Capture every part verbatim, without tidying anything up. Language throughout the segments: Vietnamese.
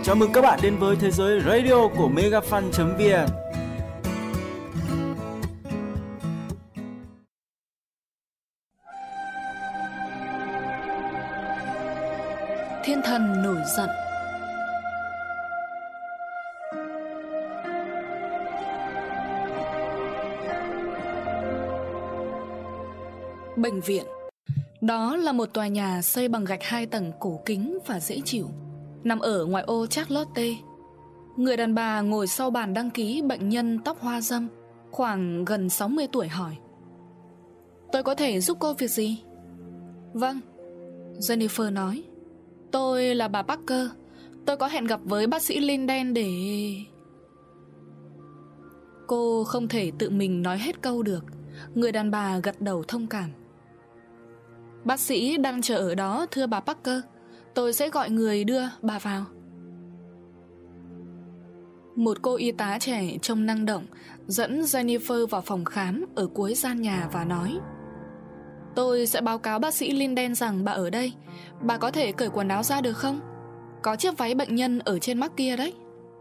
Chào mừng các bạn đến với thế giới radio của megafan chấm vn. Thiên thần nổi giận. Bệnh viện. Đó là một tòa nhà xây bằng gạch hai tầng cổ kính và dễ chịu, nằm ở ngoại ô Charlotte. Người đàn bà ngồi sau bàn đăng ký bệnh nhân tóc hoa râm, khoảng gần sáu mươi tuổi hỏi: "Tôi có thể giúp cô việc gì?" "Vâng," Jennifer nói. "Tôi là bà Parker. Tôi có hẹn gặp với bác sĩ Linden để..." Cô không thể tự mình nói hết câu được. Người đàn bà gật đầu thông cảm. "Bác sĩ đang chờ ở đó thưa bà Parker. Tôi sẽ gọi người đưa bà vào." Một cô y tá trẻ trông năng động dẫn Jennifer vào phòng khám ở cuối gian nhà và nói: "Tôi sẽ báo cáo bác sĩ Linden rằng bà ở đây. Bà có thể cởi quần áo ra được không? Có chiếc váy bệnh nhân ở trên mắc kia đấy."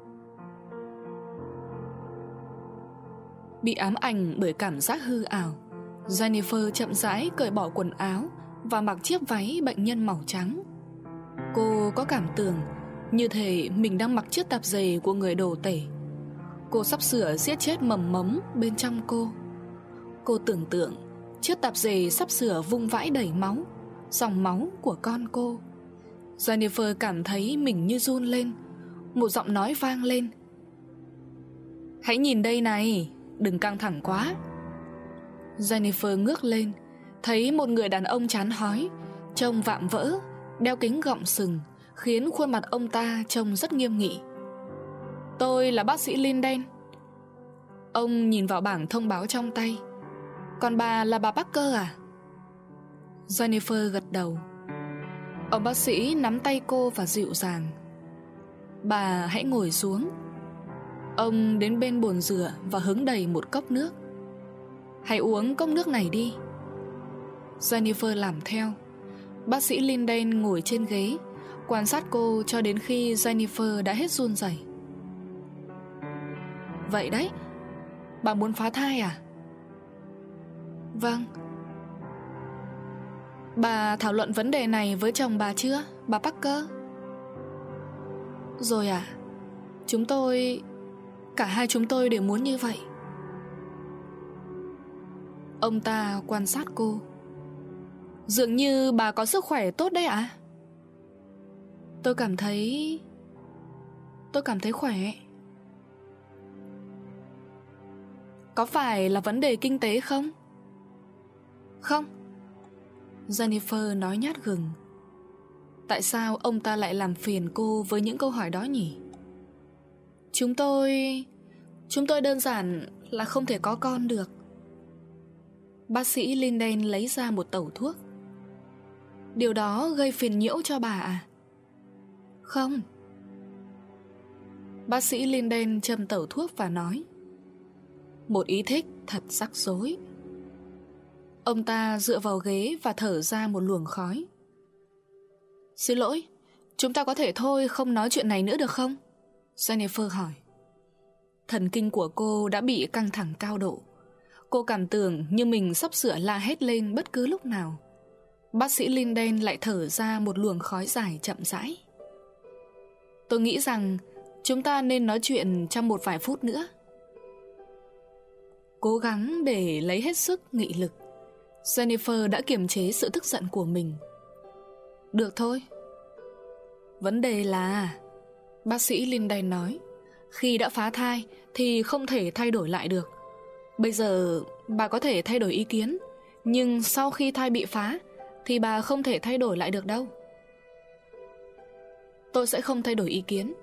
Bị ám ảnh bởi cảm giác hư ảo, Jennifer chậm rãi cởi bỏ quần áo và mặc chiếc váy bệnh nhân màu trắng. Cô có cảm tưởng như thể mình đang mặc chiếc tạp dề của người đồ tể. Cô sắp sửa giết chết mầm mống bên trong cô. Cô tưởng tượng chiếc tạp dề sắp sửa vung vãi đầy máu, dòng máu của con cô. Jennifer cảm thấy mình như run lên. Một giọng nói vang lên: "Hãy nhìn đây này, đừng căng thẳng quá." Jennifer ngước lên, thấy một người đàn ông trán hói, trông vạm vỡ, đeo kính gọng sừng, khiến khuôn mặt ông ta trông rất nghiêm nghị. "Tôi là bác sĩ Linden." Ông nhìn vào bảng thông báo trong tay. "Còn bà là bà Parker à?" Jennifer gật đầu. Ông bác sĩ nắm tay cô và dịu dàng: "Bà hãy ngồi xuống." Ông đến bên bồn rửa và hứng đầy một cốc nước. "Hãy uống cốc nước này đi." Jennifer làm theo. Bác sĩ Linden ngồi trên ghế, quan sát cô cho đến khi Jennifer đã hết run rẩy. "Vậy đấy, bà muốn phá thai à?" "Vâng." "Bà thảo luận vấn đề này với chồng bà chưa, bà Parker?" "Rồi à, chúng tôi... cả hai chúng tôi đều muốn như vậy." Ông ta quan sát cô. "Dường như bà có sức khỏe tốt đấy ạ." Tôi cảm thấy... tôi cảm thấy khỏe." "Có phải là vấn đề kinh tế không?" "Không." Jennifer nói nhát gừng. Tại sao ông ta lại làm phiền cô với những câu hỏi đó nhỉ? Chúng tôi... Chúng tôi đơn giản là không thể có con được." Bác sĩ Linden lấy ra một tẩu thuốc. "Điều đó gây phiền nhiễu cho bà à?" "Không." Bác sĩ Linden châm tẩu thuốc và nói: "Một ý thích thật rắc rối." Ông ta dựa vào ghế và thở ra một luồng khói. "Xin lỗi, chúng ta có thể thôi không nói chuyện này nữa được không?" Jennifer hỏi. Thần kinh của cô đã bị căng thẳng cao độ. Cô cảm tưởng như mình sắp sửa la hét lên bất cứ lúc nào. Bác sĩ Linden lại thở ra một luồng khói dài chậm rãi. "Tôi nghĩ rằng chúng ta nên nói chuyện trong một vài phút nữa." Cố gắng để lấy hết sức nghị lực, Jennifer đã kiềm chế sự tức giận của mình. "Được thôi." "Vấn đề là..." Bác sĩ Linden nói, "khi đã phá thai thì không thể thay đổi lại được. Bây giờ bà có thể thay đổi ý kiến, nhưng sau khi thai bị phá thì bà không thể thay đổi lại được đâu." "Tôi sẽ không thay đổi ý kiến."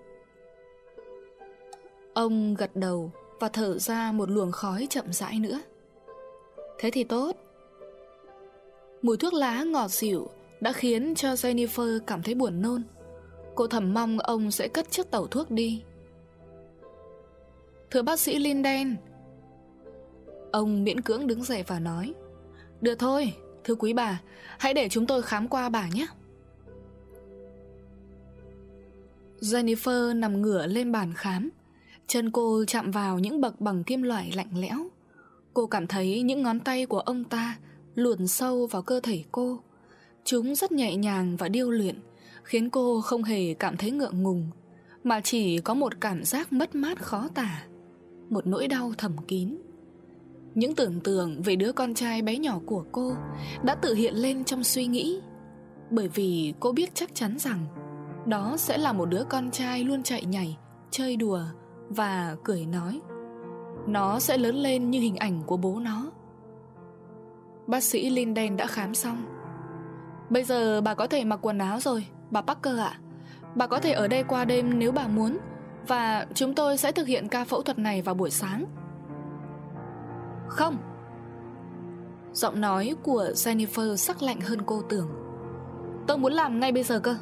Ông gật đầu và thở ra một luồng khói chậm rãi nữa. "Thế thì tốt." Mùi thuốc lá ngọt dịu đã khiến cho Jennifer cảm thấy buồn nôn. Cô thầm mong ông sẽ cất chiếc tẩu thuốc đi. "Thưa bác sĩ Linden." Ông miễn cưỡng đứng dậy và nói: "Được thôi, thưa quý bà, hãy để chúng tôi khám qua bà nhé." Jennifer nằm ngửa lên bàn khám. Chân cô chạm vào những bậc bằng kim loại lạnh lẽo. Cô cảm thấy những ngón tay của ông ta luồn sâu vào cơ thể cô. Chúng rất nhẹ nhàng và điêu luyện, khiến cô không hề cảm thấy ngượng ngùng, mà chỉ có một cảm giác mất mát khó tả, một nỗi đau thầm kín. Những tưởng tượng về đứa con trai bé nhỏ của cô đã tự hiện lên trong suy nghĩ, bởi vì cô biết chắc chắn rằng đó sẽ là một đứa con trai luôn chạy nhảy, chơi đùa và cười nói. Nó sẽ lớn lên như hình ảnh của bố nó. Bác sĩ Linden đã khám xong. Bây giờ bà có thể mặc quần áo rồi, bà Parker ạ. Bà có thể ở đây qua đêm nếu bà muốn, và chúng tôi sẽ thực hiện ca phẫu thuật này vào buổi sáng. Không. Giọng nói của Jennifer sắc lạnh hơn cô tưởng. Tôi muốn làm ngay bây giờ cơ.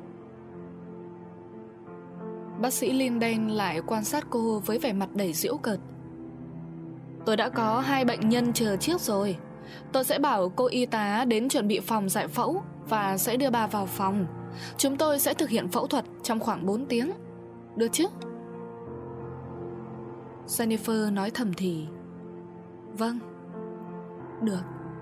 Bác sĩ Linden lại quan sát cô với vẻ mặt đầy giễu cợt. Tôi đã có hai bệnh nhân chờ trước rồi. Tôi sẽ bảo cô y tá đến chuẩn bị phòng giải phẫu và sẽ đưa bà vào phòng. Chúng tôi sẽ thực hiện phẫu thuật trong khoảng bốn tiếng. Được chứ? Jennifer nói thầm thì. Vâng. Được.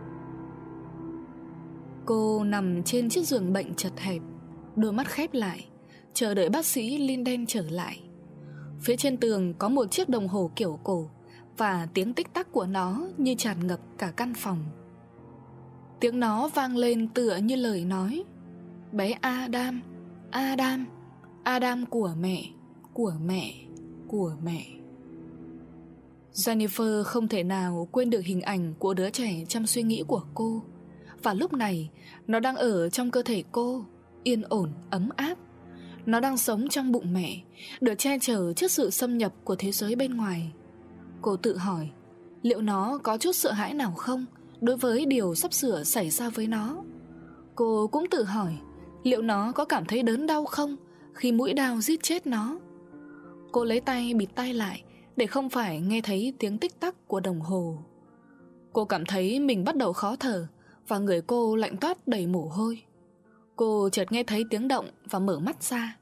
Cô nằm trên chiếc giường bệnh chật hẹp, đôi mắt khép lại, chờ đợi bác sĩ Linden trở lại. Phía trên tường có một chiếc đồng hồ kiểu cổ, và tiếng tích tắc của nó như tràn ngập cả căn phòng. Tiếng nó vang lên tựa như lời nói. Bé Adam, Adam, Adam của mẹ, của mẹ, của mẹ. Jennifer không thể nào quên được hình ảnh của đứa trẻ trong suy nghĩ của cô. Và lúc này, nó đang ở trong cơ thể cô, yên ổn, ấm áp. Nó đang sống trong bụng mẹ, được che chở trước sự xâm nhập của thế giới bên ngoài. Cô tự hỏi, liệu nó có chút sợ hãi nào không đối với điều sắp sửa xảy ra với nó? Cô cũng tự hỏi, liệu nó có cảm thấy đớn đau không khi mũi đao giết chết nó? Cô lấy tay bịt tai lại để không phải nghe thấy tiếng tích tắc của đồng hồ. Cô cảm thấy mình bắt đầu khó thở và người cô lạnh toát đầy mồ hôi. Cô chợt nghe thấy tiếng động và mở mắt ra.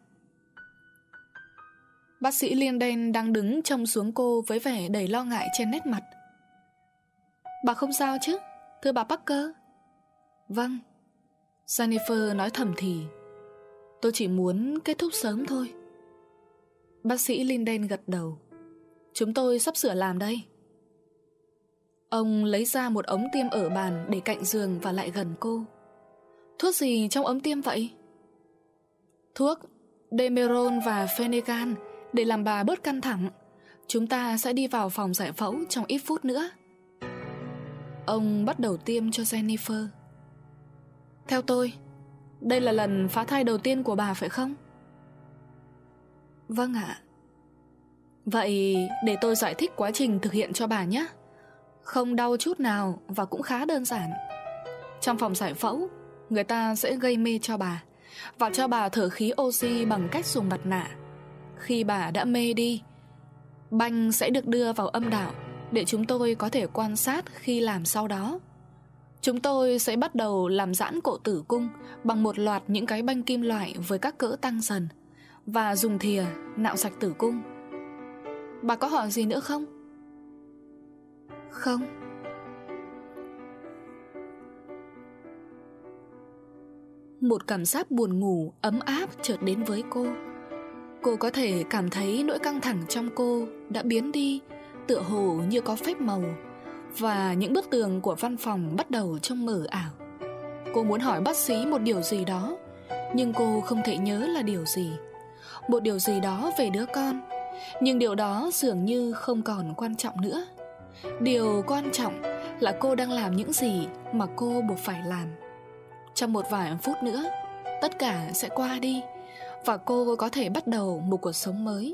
Bác sĩ Linden đang đứng trông xuống cô với vẻ đầy lo ngại trên nét mặt. Bà không sao chứ, thưa bà Parker? Vâng. Jennifer nói thầm thì. Tôi chỉ muốn kết thúc sớm thôi. Bác sĩ Linden gật đầu. Chúng tôi sắp sửa làm đây. Ông lấy ra một ống tiêm ở bàn để cạnh giường và lại gần cô. Thuốc gì trong ống tiêm vậy? Thuốc Demerol và Phenergan để làm bà bớt căng thẳng. Chúng ta sẽ đi vào phòng giải phẫu trong ít phút nữa. Ông bắt đầu tiêm cho Jennifer. Theo tôi, đây là lần phá thai đầu tiên của bà phải không? Vâng ạ. Vậy để tôi giải thích quá trình thực hiện cho bà nhé. Không đau chút nào và cũng khá đơn giản. Trong phòng giải phẫu, người ta sẽ gây mê cho bà và cho bà thở khí oxy bằng cách dùng mặt nạ. Khi bà đã mê đi, banh sẽ được đưa vào âm đạo để chúng tôi có thể quan sát khi làm sau đó. Chúng tôi sẽ bắt đầu làm giãn cổ tử cung bằng một loạt những cái banh kim loại với các cỡ tăng dần và dùng thìa nạo sạch tử cung. Bà có hỏi gì nữa không? Không. Một cảm giác buồn ngủ ấm áp chợt đến với cô. Cô có thể cảm thấy nỗi căng thẳng trong cô đã biến đi, tựa hồ như có phép màu, và những bức tường của văn phòng bắt đầu trông mờ ảo. Cô muốn hỏi bác sĩ một điều gì đó, nhưng cô không thể nhớ là điều gì. Một điều gì đó về đứa con, nhưng điều đó dường như không còn quan trọng nữa. Điều quan trọng là cô đang làm những gì mà cô buộc phải làm. Trong một vài phút nữa, tất cả sẽ qua đi và cô có thể bắt đầu một cuộc sống mới.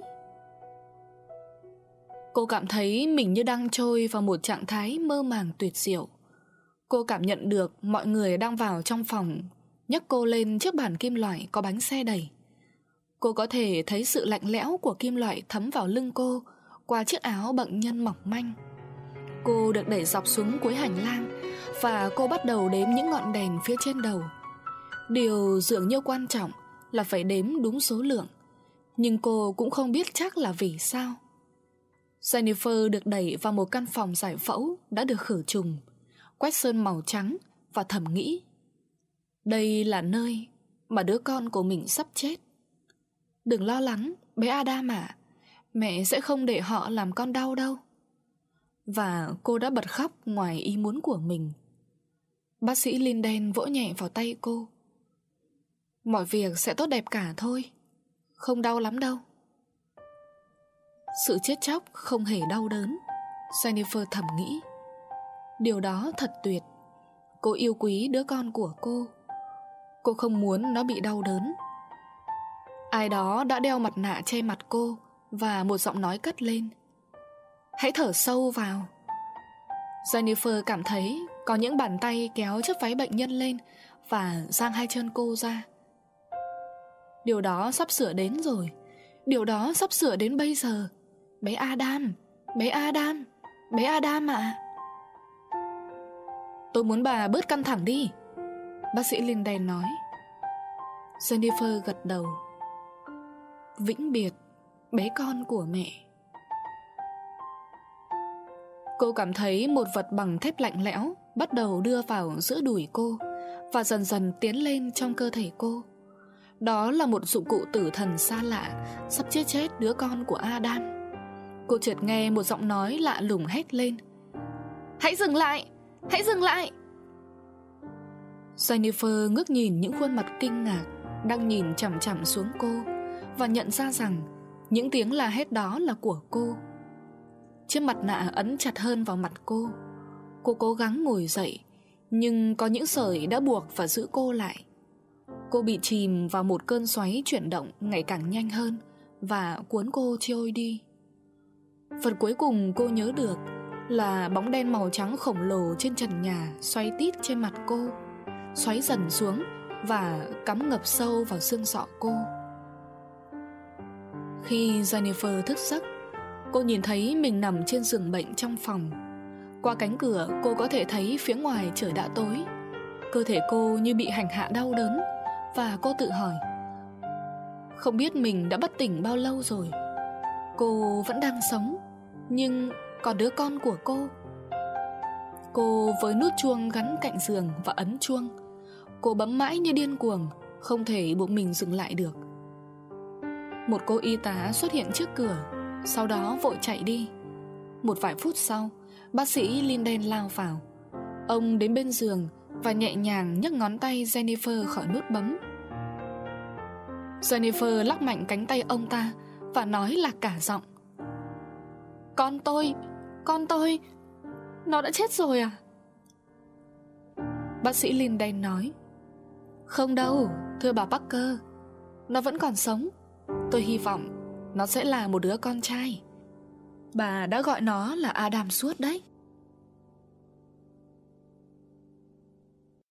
Cô cảm thấy mình như đang trôi vào một trạng thái mơ màng tuyệt diệu. Cô cảm nhận được mọi người đang vào trong phòng, nhấc cô lên chiếc bàn kim loại có bánh xe đẩy. Cô có thể thấy sự lạnh lẽo của kim loại thấm vào lưng cô qua chiếc áo bệnh nhân mỏng manh. Cô được đẩy dọc xuống cuối hành lang và cô bắt đầu đếm những ngọn đèn phía trên đầu. Điều dường như quan trọng là phải đếm đúng số lượng, Nhưng cô cũng không biết chắc là vì sao. Jennifer được đẩy vào một căn phòng giải phẫu đã được khử trùng, quét sơn màu trắng và thầm nghĩ, đây là nơi mà đứa con của mình sắp chết. Đừng lo lắng, bé Adam ạ, mẹ sẽ không để họ làm con đau đâu. Và cô đã bật khóc ngoài ý muốn của mình. Bác sĩ Linden vỗ nhẹ vào tay cô. Mọi việc sẽ tốt đẹp cả thôi, không đau lắm đâu. Sự chết chóc không hề đau đớn, Jennifer thầm nghĩ. Điều đó thật tuyệt. Cô yêu quý đứa con của cô. Cô không muốn nó bị đau đớn. Ai đó đã đeo mặt nạ che mặt cô, và một giọng nói cất lên. Hãy thở sâu vào. Jennifer cảm thấy có những bàn tay kéo chiếc váy bệnh nhân lên và giang hai chân cô ra. Điều đó sắp sửa đến rồi. Điều đó sắp sửa đến bây giờ. Bé Adam, bé Adam, bé Adam ạ. Tôi muốn bà bớt căng thẳng đi, bác sĩ Linden nói. Jennifer gật đầu. Vĩnh biệt, bé con của mẹ. Cô cảm thấy một vật bằng thép lạnh lẽo bắt đầu đưa vào giữa đùi cô và dần dần tiến lên trong cơ thể cô. Đó là một dụng cụ tử thần xa lạ, sắp chết chết đứa con của Adam. Cô chợt nghe một giọng nói lạ lùng hét lên. Hãy dừng lại, hãy dừng lại. Jennifer ngước nhìn những khuôn mặt kinh ngạc đang nhìn chằm chằm xuống cô và nhận ra rằng những tiếng la hét đó là của cô. Chiếc mặt nạ ấn chặt hơn vào mặt cô. Cô cố gắng ngồi dậy, nhưng có những sợi đã buộc và giữ cô lại. Cô bị chìm vào một cơn xoáy chuyển động ngày càng nhanh hơn và cuốn cô trôi đi. Phần cuối cùng cô nhớ được là bóng đen màu trắng khổng lồ trên trần nhà xoay tít trên mặt cô, xoáy dần xuống và cắm ngập sâu vào xương sọ cô. Khi Jennifer thức giấc, cô nhìn thấy mình nằm trên giường bệnh trong phòng. Qua cánh cửa cô có thể thấy phía ngoài trời đã tối. Cơ thể cô như bị hành hạ đau đớn, và cô tự hỏi, không biết mình đã bất tỉnh bao lâu rồi. Cô vẫn đang sống, nhưng còn đứa con của cô? Cô với nút chuông gắn cạnh giường và ấn chuông. Cô bấm mãi như điên cuồng, không thể buộc mình dừng lại được. Một cô y tá xuất hiện trước cửa, sau đó vội chạy đi. Một vài phút sau, bác sĩ Linden lao vào. Ông đến bên giường và nhẹ nhàng nhấc ngón tay Jennifer khỏi nút bấm. Jennifer lắc mạnh cánh tay ông ta và nói lạc cả giọng. Con tôi, con tôi, nó đã chết rồi à? Bác sĩ Linden nói. Không đâu, thưa bà Parker, nó vẫn còn sống. Tôi hy vọng nó sẽ là một đứa con trai. Bà đã gọi nó là Adam suốt đấy.